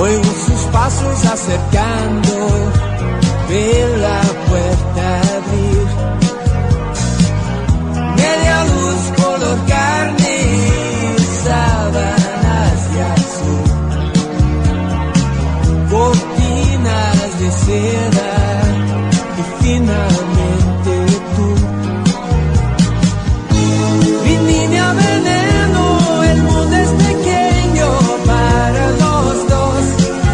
Oigo sus pasos acercando, ve la puerta abrir. Media luz color carne y sábanas de azul, cortinas de seda y finalmente tú. Mi niña veneno, el mundo es pequeño para los dos.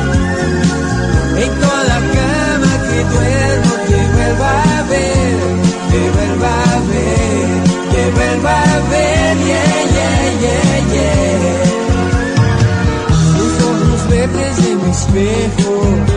En toda cama que duermo te vuelva a ver, te vuelva a ver, te vuelva a ver, yeah, yeah, yeah, yeah. Los ojos verdes en mi espejo